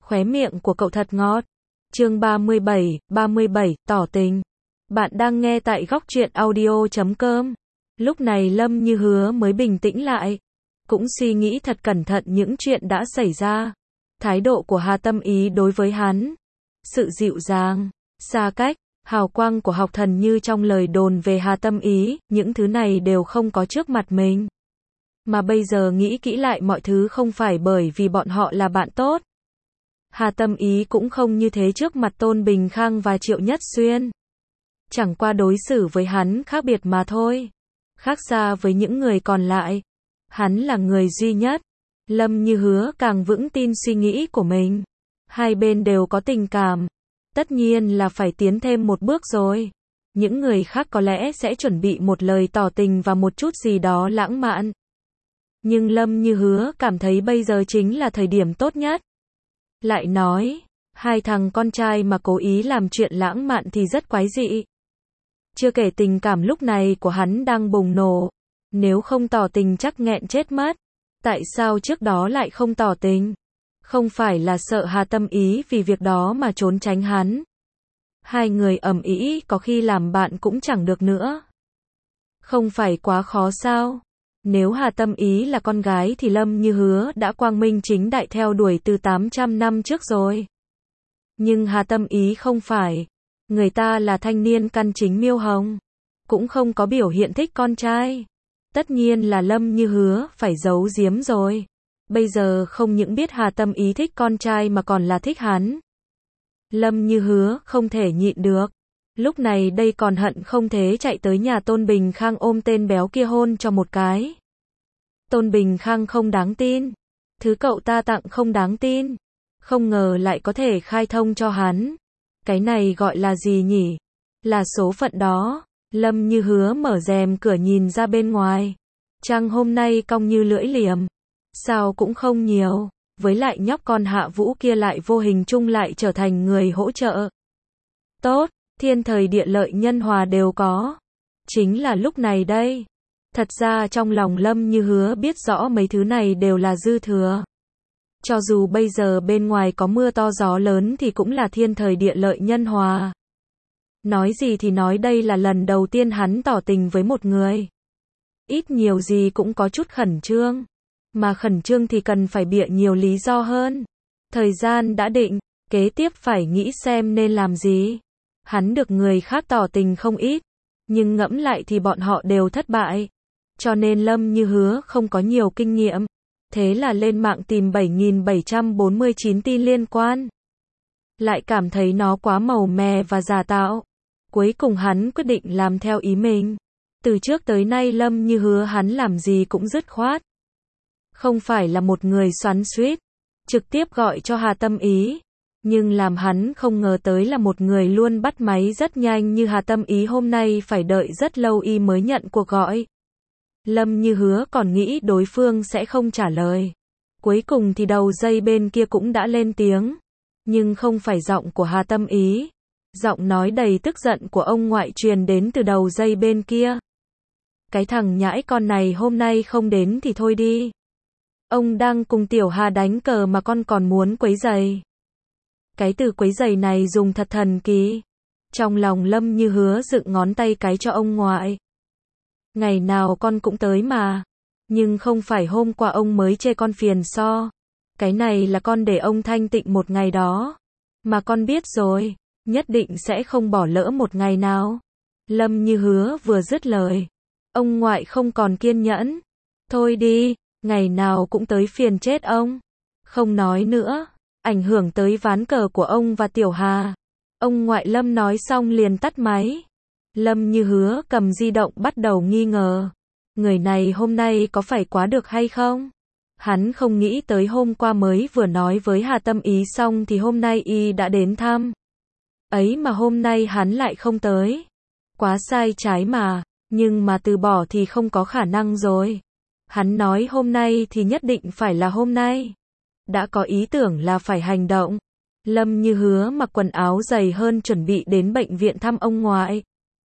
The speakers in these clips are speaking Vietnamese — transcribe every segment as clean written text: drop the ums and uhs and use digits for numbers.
Khóe miệng của cậu thật ngọt. Chương 37, tỏ tình. Bạn đang nghe tại góc truyện audio.com. Lúc này Lâm Như Hứa mới bình tĩnh lại, cũng suy nghĩ thật cẩn thận những chuyện đã xảy ra. Thái độ của Hà Tâm Ý đối với hắn, sự dịu dàng, xa cách, hào quang của học thần như trong lời đồn về Hà Tâm Ý, những thứ này đều không có trước mặt mình. Mà bây giờ nghĩ kỹ lại mọi thứ không phải bởi vì bọn họ là bạn tốt. Hà Tâm Ý cũng không như thế trước mặt Tôn Bình Khang và Triệu Nhất Xuyên. Chẳng qua đối xử với hắn khác biệt mà thôi. Khác xa với những người còn lại. Hắn là người duy nhất. Lâm Như Hứa càng vững tin suy nghĩ của mình. Hai bên đều có tình cảm. Tất nhiên là phải tiến thêm một bước rồi. Những người khác có lẽ sẽ chuẩn bị một lời tỏ tình và một chút gì đó lãng mạn. Nhưng Lâm Như Hứa cảm thấy bây giờ chính là thời điểm tốt nhất. Lại nói, hai thằng con trai mà cố ý làm chuyện lãng mạn thì rất quái dị. Chưa kể tình cảm lúc này của hắn đang bùng nổ. Nếu không tỏ tình chắc nghẹn chết mất. Tại sao trước đó lại không tỏ tình? Không phải là sợ Hà Tâm Ý vì việc đó mà trốn tránh hắn. Hai người ầm ĩ có khi làm bạn cũng chẳng được nữa. Không phải quá khó sao? Nếu Hà Tâm Ý là con gái thì Lâm Như Hứa đã quang minh chính đại theo đuổi từ 800 năm trước rồi. Nhưng Hà Tâm Ý không phải. Người ta là thanh niên căn chính miêu hồng. Cũng không có biểu hiện thích con trai. Tất nhiên là Lâm Như Hứa phải giấu giếm rồi. Bây giờ không những biết Hà Tâm Ý thích con trai mà còn là thích hắn. Lâm Như Hứa không thể nhịn được. Lúc này đây còn hận không thế chạy tới nhà Tôn Bình Khang ôm tên béo kia hôn cho một cái. Tôn Bình Khang không đáng tin. Thứ cậu ta tặng không đáng tin. Không ngờ lại có thể khai thông cho hắn. Cái này gọi là gì nhỉ? Là số phận đó. Lâm Như Hứa mở rèm cửa nhìn ra bên ngoài. Trăng hôm nay cong như lưỡi liềm. Sao cũng không nhiều. Với lại nhóc con Hạ Vũ kia lại vô hình chung lại trở thành người hỗ trợ. Tốt, thiên thời địa lợi nhân hòa đều có. Chính là lúc này đây. Thật ra trong lòng Lâm Như Hứa biết rõ mấy thứ này đều là dư thừa. Cho dù bây giờ bên ngoài có mưa to gió lớn thì cũng là thiên thời địa lợi nhân hòa. Nói gì thì nói đây là lần đầu tiên hắn tỏ tình với một người. Ít nhiều gì cũng có chút khẩn trương. Mà khẩn trương thì cần phải bịa nhiều lý do hơn. Thời gian đã định, kế tiếp phải nghĩ xem nên làm gì. Hắn được người khác tỏ tình không ít. Nhưng ngẫm lại thì bọn họ đều thất bại. Cho nên Lâm Như Hứa không có nhiều kinh nghiệm. Thế là lên mạng tìm 7.749 tin liên quan. Lại cảm thấy nó quá màu mè và giả tạo. Cuối cùng hắn quyết định làm theo ý mình. Từ trước tới nay Lâm Như Hứa hắn làm gì cũng dứt khoát. Không phải là một người xoắn xuýt. Trực tiếp gọi cho Hà Tâm Ý. Nhưng làm hắn không ngờ tới là một người luôn bắt máy rất nhanh như Hà Tâm Ý hôm nay phải đợi rất lâu y mới nhận cuộc gọi. Lâm Như Hứa còn nghĩ đối phương sẽ không trả lời. Cuối cùng thì đầu dây bên kia cũng đã lên tiếng. Nhưng không phải giọng của Hà Tâm Ý. Giọng nói đầy tức giận của ông ngoại truyền đến từ đầu dây bên kia. Cái thằng nhãi con này hôm nay không đến thì thôi đi. Ông đang cùng Tiểu Hà đánh cờ mà con còn muốn quấy rầy. Cái từ quấy rầy này dùng thật thần kỳ. Trong lòng Lâm Như Hứa dựng ngón tay cái cho ông ngoại. Ngày nào con cũng tới mà. Nhưng không phải hôm qua ông mới chê con phiền so. Cái này là con để ông thanh tịnh một ngày đó. Mà con biết rồi, nhất định sẽ không bỏ lỡ một ngày nào. Lâm Như Hứa vừa dứt lời. Ông ngoại không còn kiên nhẫn. Thôi đi, ngày nào cũng tới phiền chết ông. Không nói nữa, ảnh hưởng tới ván cờ của ông và Tiểu Hà. Ông ngoại Lâm nói xong liền tắt máy. Lâm Như Hứa cầm di động bắt đầu nghi ngờ. Người này hôm nay có phải quá được hay không? Hắn không nghĩ tới hôm qua mới vừa nói với Hà Tâm Ý xong thì hôm nay y đã đến thăm. Ấy mà hôm nay hắn lại không tới. Quá sai trái mà, nhưng mà từ bỏ thì không có khả năng rồi. Hắn nói hôm nay thì nhất định phải là hôm nay. Đã có ý tưởng là phải hành động. Lâm Như Hứa mặc quần áo dày hơn chuẩn bị đến bệnh viện thăm ông ngoại.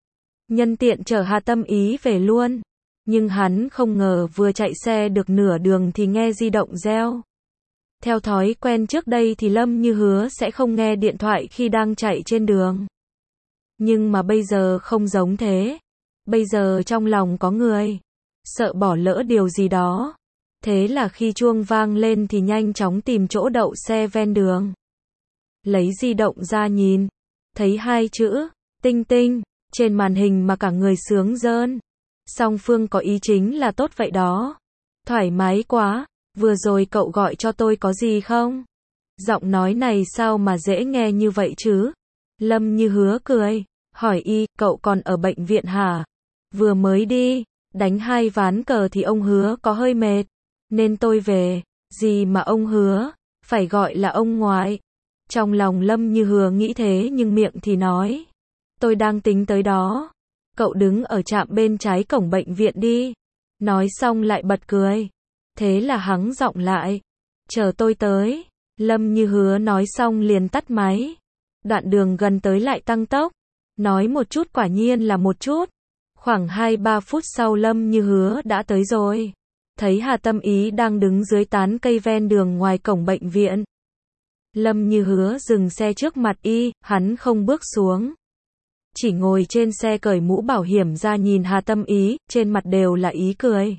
Nhân tiện chở Hà Tâm Ý về luôn. Nhưng hắn không ngờ vừa chạy xe được nửa đường thì nghe di động reo. Theo thói quen trước đây thì Lâm Như Hứa sẽ không nghe điện thoại khi đang chạy trên đường. Nhưng mà bây giờ không giống thế. Bây giờ trong lòng có người. Sợ bỏ lỡ điều gì đó. Thế là khi chuông vang lên thì nhanh chóng tìm chỗ đậu xe ven đường. Lấy di động ra nhìn. Thấy hai chữ, tinh tinh, trên màn hình mà cả người sướng rơn. Song phương có ý chính là tốt vậy đó. Thoải mái quá, vừa rồi cậu gọi cho tôi có gì không? Giọng nói này sao mà dễ nghe như vậy chứ? Lâm Như Hứa cười, hỏi y, cậu còn ở bệnh viện hả? Vừa mới đi, đánh 2 ván cờ thì ông Hứa có hơi mệt, nên tôi về. Gì mà ông Hứa, phải gọi là ông ngoại. Trong lòng Lâm Như Hứa nghĩ thế nhưng miệng thì nói, tôi đang tính tới đó. Cậu đứng ở trạm bên trái cổng bệnh viện đi. Nói xong lại bật cười. Thế là hắng giọng lại. Chờ tôi tới. Lâm Như Hứa nói xong liền tắt máy. Đoạn đường gần tới lại tăng tốc. Nói một chút quả nhiên là một chút. Khoảng 2-3 phút sau Lâm Như Hứa đã tới rồi. Thấy Hà Tâm Ý đang đứng dưới tán cây ven đường ngoài cổng bệnh viện. Lâm Như Hứa dừng xe trước mặt y, hắn không bước xuống. Chỉ ngồi trên xe cởi mũ bảo hiểm ra nhìn Hà Tâm Ý, trên mặt đều là ý cười.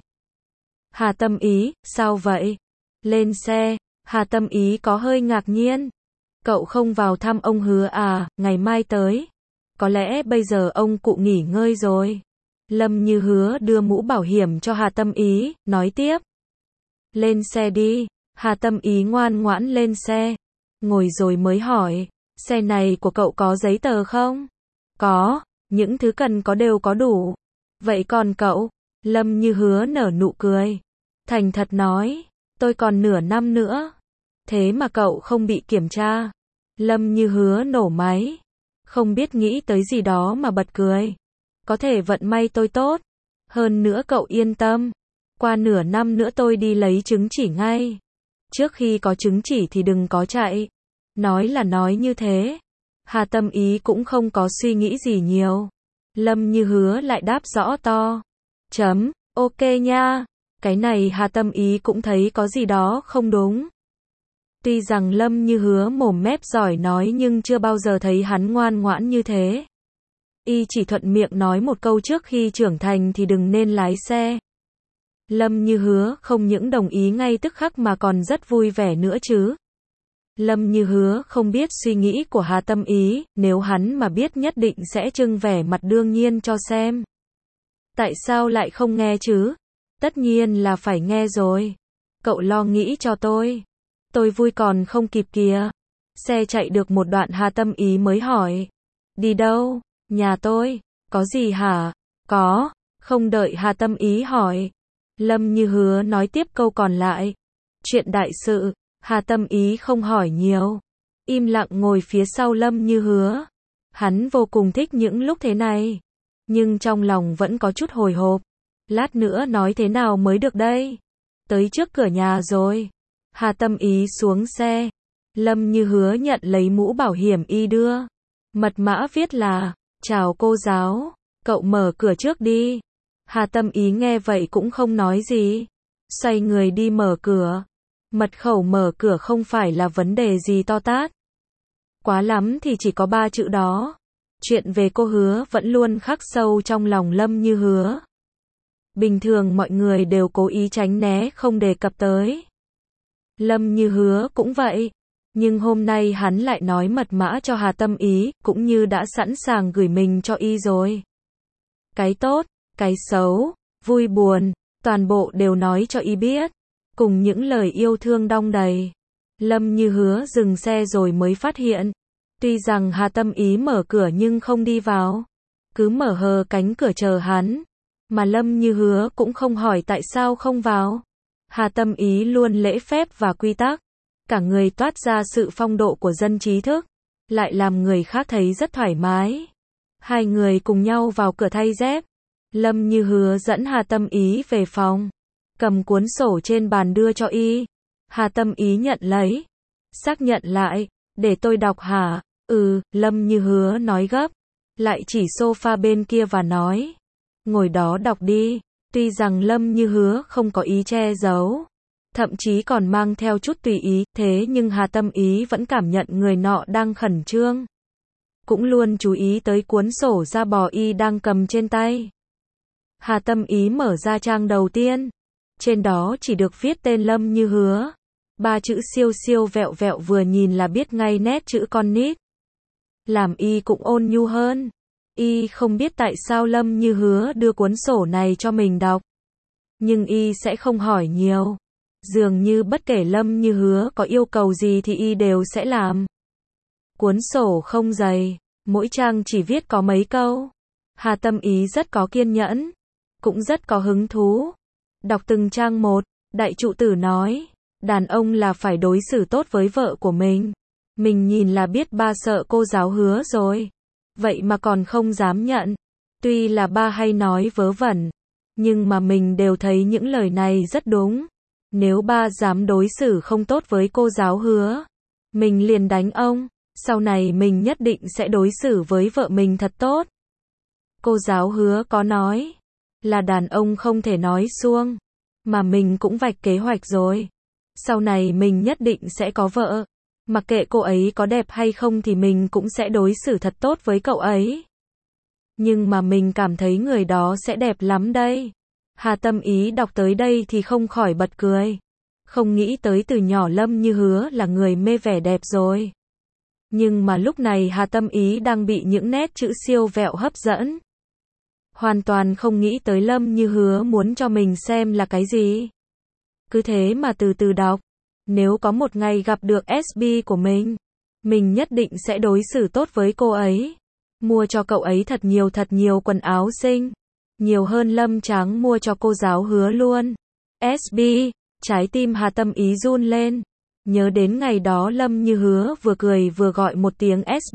Hà Tâm Ý, sao vậy? Lên xe, Hà Tâm Ý có hơi ngạc nhiên. Cậu không vào thăm ông Hứa à, ngày mai tới. Có lẽ bây giờ ông cụ nghỉ ngơi rồi. Lâm Như Hứa đưa mũ bảo hiểm cho Hà Tâm Ý, nói tiếp. Lên xe đi, Hà Tâm Ý ngoan ngoãn lên xe. Ngồi rồi mới hỏi, xe này của cậu có giấy tờ không? Có, những thứ cần có đều có đủ. Vậy còn cậu? Lâm Như Hứa nở nụ cười. Thành thật nói, tôi còn nửa năm nữa. Thế mà cậu không bị kiểm tra. Lâm Như Hứa nổ máy. Không biết nghĩ tới gì đó mà bật cười. Có thể vận may tôi tốt. Hơn nữa cậu yên tâm. Qua nửa năm nữa tôi đi lấy chứng chỉ ngay. Trước khi có chứng chỉ thì đừng có chạy. Nói là nói như thế. Hà Tâm Ý cũng không có suy nghĩ gì nhiều. Lâm Như Hứa lại đáp rõ to. Ok nha. Cái này Hà Tâm Ý cũng thấy có gì đó không đúng. Tuy rằng Lâm Như Hứa mồm mép giỏi nói nhưng chưa bao giờ thấy hắn ngoan ngoãn như thế. Y chỉ thuận miệng nói một câu trước khi trưởng thành thì đừng nên lái xe. Lâm Như Hứa không những đồng ý ngay tức khắc mà còn rất vui vẻ nữa chứ. Lâm Như Hứa không biết suy nghĩ của Hà Tâm Ý, nếu hắn mà biết nhất định sẽ trưng vẻ mặt đương nhiên cho xem. Tại sao lại không nghe chứ? Tất nhiên là phải nghe rồi. Cậu lo nghĩ cho tôi. Tôi vui còn không kịp kìa. Xe chạy được một đoạn Hà Tâm Ý mới hỏi. Đi đâu? Nhà tôi. Có gì hả? Có. Không đợi Hà Tâm Ý hỏi. Lâm Như Hứa nói tiếp câu còn lại. Chuyện đại sự. Hà Tâm Ý không hỏi nhiều. Im lặng ngồi phía sau Lâm Như Hứa. Hắn vô cùng thích những lúc thế này. Nhưng trong lòng vẫn có chút hồi hộp. Lát nữa nói thế nào mới được đây? Tới trước cửa nhà rồi. Hà Tâm Ý xuống xe. Lâm Như Hứa nhận lấy mũ bảo hiểm y đưa. Mật mã viết là, chào cô giáo, cậu mở cửa trước đi. Hà Tâm Ý nghe vậy cũng không nói gì. Xoay người đi mở cửa. Mật khẩu mở cửa không phải là vấn đề gì to tát. Quá lắm thì chỉ có 3 chữ đó. Chuyện về cô Hứa vẫn luôn khắc sâu trong lòng Lâm Như Hứa. Bình thường mọi người đều cố ý tránh né không đề cập tới. Lâm Như Hứa cũng vậy. Nhưng hôm nay hắn lại nói mật mã cho Hà Tâm Ý, cũng như đã sẵn sàng gửi mình cho y rồi. Cái tốt, cái xấu, vui buồn, toàn bộ đều nói cho y biết. Cùng những lời yêu thương đong đầy. Lâm Như Hứa dừng xe rồi mới phát hiện. Tuy rằng Hà Tâm Ý mở cửa nhưng không đi vào. Cứ mở hờ cánh cửa chờ hắn. Mà Lâm Như Hứa cũng không hỏi tại sao không vào. Hà Tâm Ý luôn lễ phép và quy tắc. Cả người toát ra sự phong độ của dân trí thức. Lại làm người khác thấy rất thoải mái. Hai người cùng nhau vào cửa thay dép. Lâm Như Hứa dẫn Hà Tâm Ý về phòng. Cầm cuốn sổ trên bàn đưa cho y. Hà Tâm Ý nhận lấy. Xác nhận lại. Để tôi đọc hả? Lâm Như Hứa nói gấp. Lại chỉ sofa bên kia và nói. Ngồi đó đọc đi. Tuy rằng Lâm Như Hứa không có ý che giấu. thậm chí còn mang theo chút tùy ý, thế nhưng Hà Tâm Ý vẫn cảm nhận người nọ đang khẩn trương. Cũng luôn chú ý tới cuốn sổ da bò y đang cầm trên tay. Hà Tâm Ý mở ra trang đầu tiên. Trên đó chỉ được viết tên Lâm Như Hứa. 3 chữ siêu siêu vẹo vẹo vừa nhìn là biết ngay nét chữ con nít. Làm y cũng ôn nhu hơn. Y không biết tại sao Lâm Như Hứa đưa cuốn sổ này cho mình đọc. Nhưng y sẽ không hỏi nhiều. Dường như bất kể Lâm Như Hứa có yêu cầu gì thì y đều sẽ làm. Cuốn sổ không dày, mỗi trang chỉ viết có mấy câu. Hà Tâm Ý rất có kiên nhẫn, cũng rất có hứng thú. Đọc từng trang một, đại trụ tử nói, đàn ông là phải đối xử tốt với vợ của mình. Mình nhìn là biết ba sợ cô giáo Hứa rồi. Vậy mà còn không dám nhận. Tuy là ba hay nói vớ vẩn, nhưng mà mình đều thấy những lời này rất đúng. Nếu ba dám đối xử không tốt với cô giáo Hứa, mình liền đánh ông. Sau này mình nhất định sẽ đối xử với vợ mình thật tốt. Cô giáo Hứa có nói là đàn ông không thể nói suông, mà mình cũng vạch kế hoạch rồi. Sau này mình nhất định sẽ có vợ. Mặc kệ cô ấy có đẹp hay không thì mình cũng sẽ đối xử thật tốt với cậu ấy. Nhưng mà mình cảm thấy người đó sẽ đẹp lắm đây. Hà Tâm Ý đọc tới đây thì không khỏi bật cười. Không nghĩ tới từ nhỏ Lâm Như Hứa là người mê vẻ đẹp rồi. Nhưng mà lúc này Hà Tâm Ý đang bị những nét chữ siêu vẹo hấp dẫn. Hoàn toàn không nghĩ tới Lâm Như Hứa muốn cho mình xem là cái gì. Cứ thế mà từ từ đọc. Nếu có một ngày gặp được SB của mình nhất định sẽ đối xử tốt với cô ấy. Mua cho cậu ấy thật nhiều quần áo xinh. Nhiều hơn Lâm Tráng mua cho cô giáo Hứa luôn. SB, trái tim Hà Tâm Ý run lên. Nhớ đến ngày đó Lâm Như Hứa vừa cười vừa gọi một tiếng SB.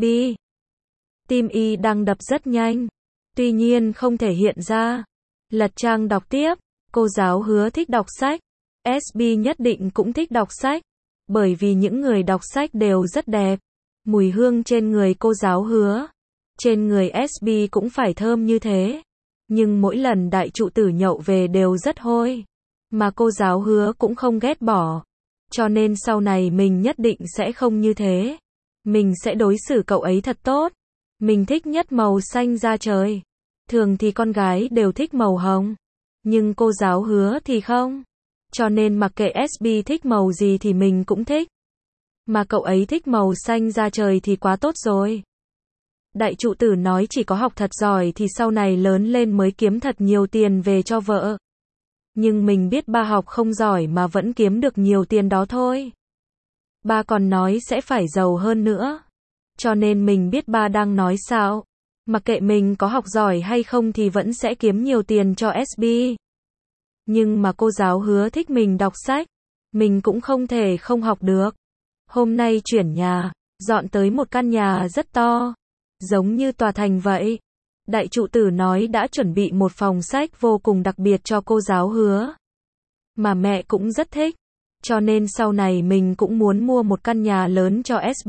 Tim y đang đập rất nhanh. Tuy nhiên không thể hiện ra. Lật trang đọc tiếp. Cô giáo Hứa thích đọc sách. SB nhất định cũng thích đọc sách. Bởi vì những người đọc sách đều rất đẹp. Mùi hương trên người cô giáo Hứa, trên người SB cũng phải thơm như thế. Nhưng mỗi lần đại trụ tử nhậu về đều rất hôi. Mà cô giáo Hứa cũng không ghét bỏ. Cho nên sau này mình nhất định sẽ không như thế. Mình sẽ đối xử cậu ấy thật tốt. Mình thích nhất màu xanh da trời. Thường thì con gái đều thích màu hồng. Nhưng cô giáo Hứa thì không. Cho nên mặc kệ SB thích màu gì thì mình cũng thích. Mà cậu ấy thích màu xanh da trời thì quá tốt rồi. Đại trụ tử nói chỉ có học thật giỏi thì sau này lớn lên mới kiếm thật nhiều tiền về cho vợ. Nhưng mình biết ba học không giỏi mà vẫn kiếm được nhiều tiền đó thôi. Ba còn nói sẽ phải giàu hơn nữa. Cho nên mình biết ba đang nói sao. Mặc kệ mình có học giỏi hay không thì vẫn sẽ kiếm nhiều tiền cho SB. Nhưng mà cô giáo Hứa thích mình đọc sách. Mình cũng không thể không học được. Hôm nay chuyển nhà, dọn tới một căn nhà rất to. Giống như tòa thành vậy. Đại trụ tử nói đã chuẩn bị một phòng sách vô cùng đặc biệt cho cô giáo Hứa. Mà mẹ cũng rất thích. Cho nên sau này mình cũng muốn mua một căn nhà lớn cho SB.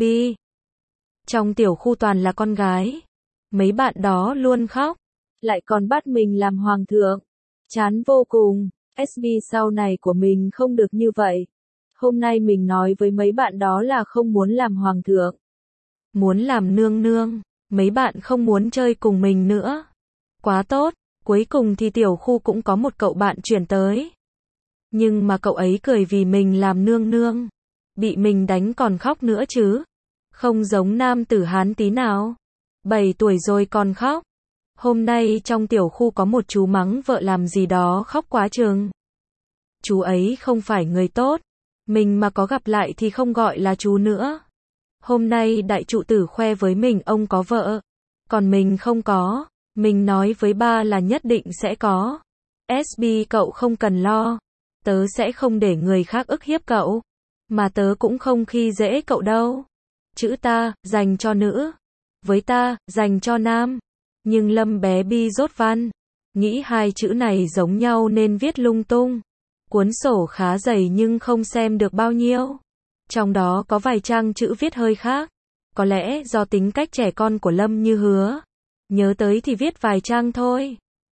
Trong tiểu khu toàn là con gái. Mấy bạn đó luôn khóc. Lại còn bắt mình làm hoàng thượng. Chán vô cùng. SB sau này của mình không được như vậy. Hôm nay mình nói với mấy bạn đó là không muốn làm hoàng thượng. Muốn làm nương nương. Mấy bạn không muốn chơi cùng mình nữa. Quá tốt. Cuối cùng thì tiểu khu cũng có một cậu bạn chuyển tới. Nhưng mà cậu ấy cười vì mình làm nương nương. Bị mình đánh còn khóc nữa chứ. Không giống nam tử Hán tí nào. 7 tuổi rồi còn khóc. Hôm nay trong tiểu khu có một chú mắng vợ làm gì đó khóc quá chừng. Chú ấy không phải người tốt. Mình mà có gặp lại thì không gọi là chú nữa. Hôm nay đại trụ tử khoe với mình ông có vợ. Còn mình không có. Mình nói với ba là nhất định sẽ có. SB cậu không cần lo. Tớ sẽ không để người khác ức hiếp cậu. Mà tớ cũng không khi dễ cậu đâu. Chữ ta, dành cho nữ. Với ta, dành cho nam. Nhưng Lâm bé bi rốt văn. Nghĩ hai chữ này giống nhau nên viết lung tung. Cuốn sổ khá dày nhưng không xem được bao nhiêu. Trong đó có vài trang chữ viết hơi khác. Có lẽ do tính cách trẻ con của Lâm Như Hứa. Nhớ tới thì viết vài trang thôi.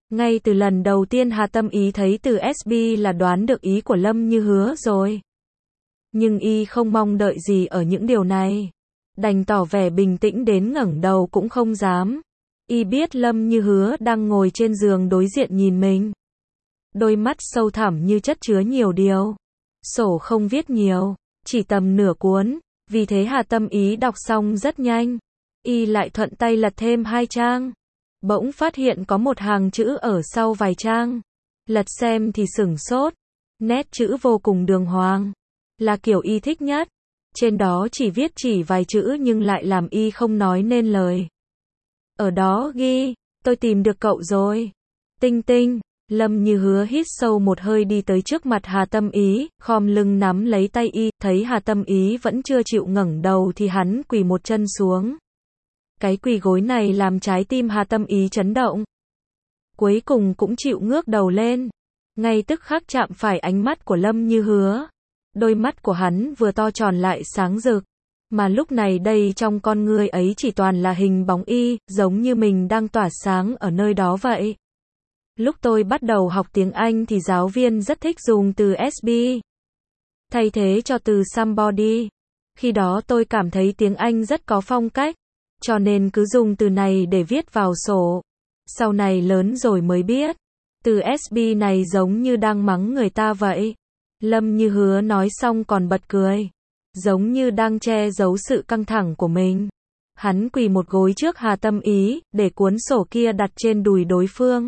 Ngay từ lần đầu tiên Hà Tâm Ý thấy từ SB là đoán được ý của Lâm Như Hứa rồi. Nhưng y không mong đợi gì ở những điều này. Đành tỏ vẻ bình tĩnh đến ngẩng đầu cũng không dám. Y biết Lâm Như Hứa đang ngồi trên giường đối diện nhìn mình. Đôi mắt sâu thẳm như chất chứa nhiều điều. Sổ không viết nhiều, chỉ tầm nửa cuốn. Vì thế Hà Tâm Ý đọc xong rất nhanh. Y lại thuận tay lật thêm 2 trang. Bỗng phát hiện có một hàng chữ ở sau vài trang. Lật xem thì sửng sốt. Nét chữ vô cùng đường hoàng. Là kiểu y thích nhất. Trên đó chỉ vài chữ nhưng lại làm y không nói nên lời. Ở đó ghi, tôi tìm được cậu rồi. Tinh tinh. Lâm Như Hứa hít sâu một hơi đi tới trước mặt Hà Tâm Ý, khom lưng nắm lấy tay y, thấy Hà Tâm Ý vẫn chưa chịu ngẩng đầu thì hắn quỳ một chân xuống. Cái quỳ gối này làm trái tim Hà Tâm Ý chấn động. Cuối cùng cũng chịu ngước đầu lên. Ngay tức khắc chạm phải ánh mắt của Lâm Như Hứa. Đôi mắt của hắn vừa to tròn lại sáng rực. Mà lúc này đây trong con ngươi ấy chỉ toàn là hình bóng y, giống như mình đang tỏa sáng ở nơi đó vậy. Lúc tôi bắt đầu học tiếng Anh thì giáo viên rất thích dùng từ SB. Thay thế cho từ somebody. Khi đó tôi cảm thấy tiếng Anh rất có phong cách. Cho nên cứ dùng từ này để viết vào sổ. Sau này lớn rồi mới biết. Từ SB này giống như đang mắng người ta vậy. Lâm Như Hứa nói xong còn bật cười. Giống như đang che giấu sự căng thẳng của mình. Hắn quỳ một gối trước Hà Tâm Ý, để cuốn sổ kia đặt trên đùi đối phương.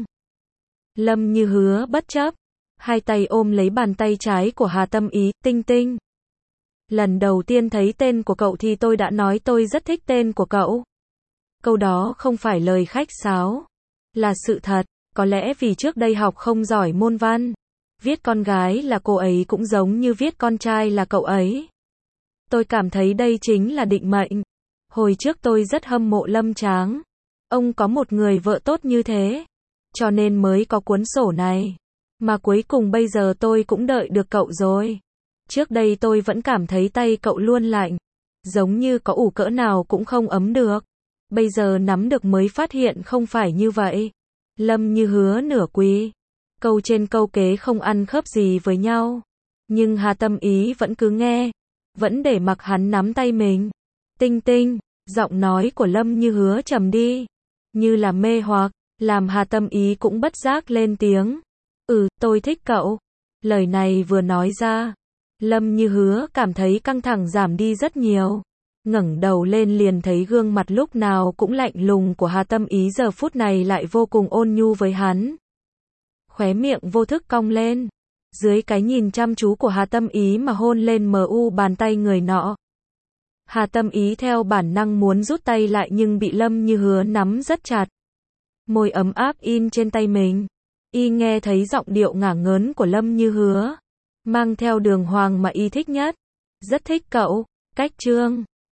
Lâm Như Hứa bất chấp. Hai tay ôm lấy bàn tay trái của Hà Tâm Ý, tinh tinh. Lần đầu tiên thấy tên của cậu thì tôi đã nói tôi rất thích tên của cậu. Câu đó không phải lời khách sáo. Là sự thật. Có lẽ vì trước đây học không giỏi môn văn. Viết con gái là cô ấy cũng giống như viết con trai là cậu ấy. Tôi cảm thấy đây chính là định mệnh. Hồi trước tôi rất hâm mộ Lâm Tráng. Ông có một người vợ tốt như thế. Cho nên mới có cuốn sổ này. Mà cuối cùng bây giờ tôi cũng đợi được cậu rồi. Trước đây tôi vẫn cảm thấy tay cậu luôn lạnh. Giống như có ủ cỡ nào cũng không ấm được. Bây giờ nắm được mới phát hiện không phải như vậy. Lâm Như Hứa nửa quỳ. Câu trên câu kế không ăn khớp gì với nhau. Nhưng Hà Tâm Ý vẫn cứ nghe. Vẫn để mặc hắn nắm tay mình. Tinh tinh. Giọng nói của Lâm Như Hứa trầm đi. Như là mê hoặc. Làm Hà Tâm Ý cũng bất giác lên tiếng. Tôi thích cậu. Lời này vừa nói ra. Lâm Như Hứa cảm thấy căng thẳng giảm đi rất nhiều. Ngẩng đầu lên liền thấy gương mặt lúc nào cũng lạnh lùng của Hà Tâm Ý giờ phút này lại vô cùng ôn nhu với hắn. Khóe miệng vô thức cong lên. Dưới cái nhìn chăm chú của Hà Tâm Ý mà hôn lên bàn tay người nọ. Hà Tâm Ý theo bản năng muốn rút tay lại nhưng bị Lâm Như Hứa nắm rất chặt. Môi ấm áp in trên tay mình. Y nghe thấy giọng điệu ngả ngớn của Lâm Như Hứa. Mang theo đường hoàng mà y thích nhất. Rất thích cậu. Cách chương